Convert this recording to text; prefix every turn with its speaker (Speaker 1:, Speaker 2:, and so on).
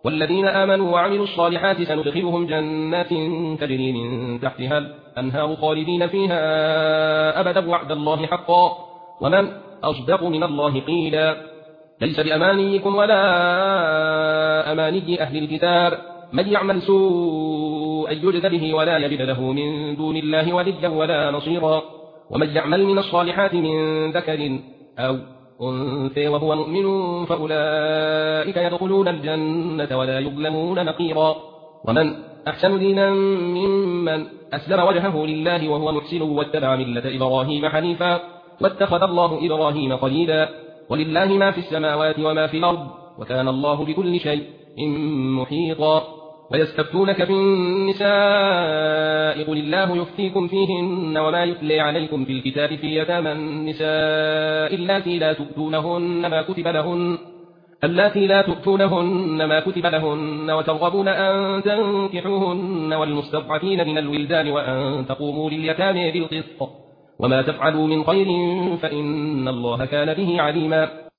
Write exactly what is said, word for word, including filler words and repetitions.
Speaker 1: والذين آمنوا وعملوا الصالحات سندخلهم جنات تجري من تحتها الأنهار خالدين فيها أبدا وعد الله حقا ومن أصدق من الله قيلا ليس بأمانيكم ولا أماني أهل الكتاب من يعمل سوءا يجز به ولا يجد له من دون الله وليا ولا نصيرا ومن يعمل من الصالحات من ذكر أو أنثى وهو مؤمن فأولئك يدخلون الجنة ولا يظلمون نقيرا ومن أحسن دينا ممن أسلم وجهه لله وهو محسن واتبع ملة إبراهيم حنيفا واتخذ الله إبراهيم خليلا ولله ما في السماوات وما في الأرض وكان الله بكل شيء محيطا ويستفتونك في النساء قل الله يفتيكم فيهن وما يتلي عليكم في الكتاب في يتامى النساء اللاتي لا تؤتونهن ما كتب لهن اللاتي لا تؤتونهن ما كتب لهن وترغبون أن تنكحوهن والمستضعفين من الولدان وأن تقوموا لليتامى بالقسط وما تفعلوا من خير فإن الله كان به عليما